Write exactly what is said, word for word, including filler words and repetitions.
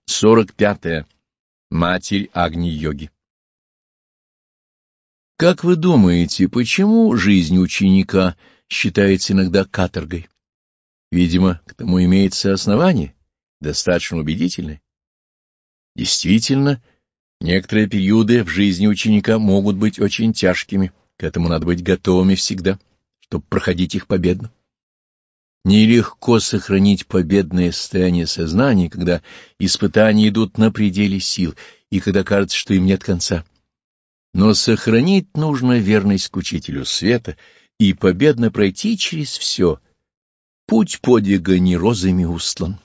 сорок пятое. Матерь Агни-йоги. Как вы думаете, почему жизнь ученика считается иногда каторгой? Видимо, к тому имеется основание, достаточно убедительное. Действительно, некоторые периоды в жизни ученика могут быть очень тяжкими, к этому надо быть готовыми всегда, чтобы проходить их победно. Нелегко сохранить победное состояние сознания, когда испытания идут на пределе сил и когда кажется, что им нет конца. Но сохранить нужно верность к Учителю Света и победно пройти через все. Путь подвига не розами устлан.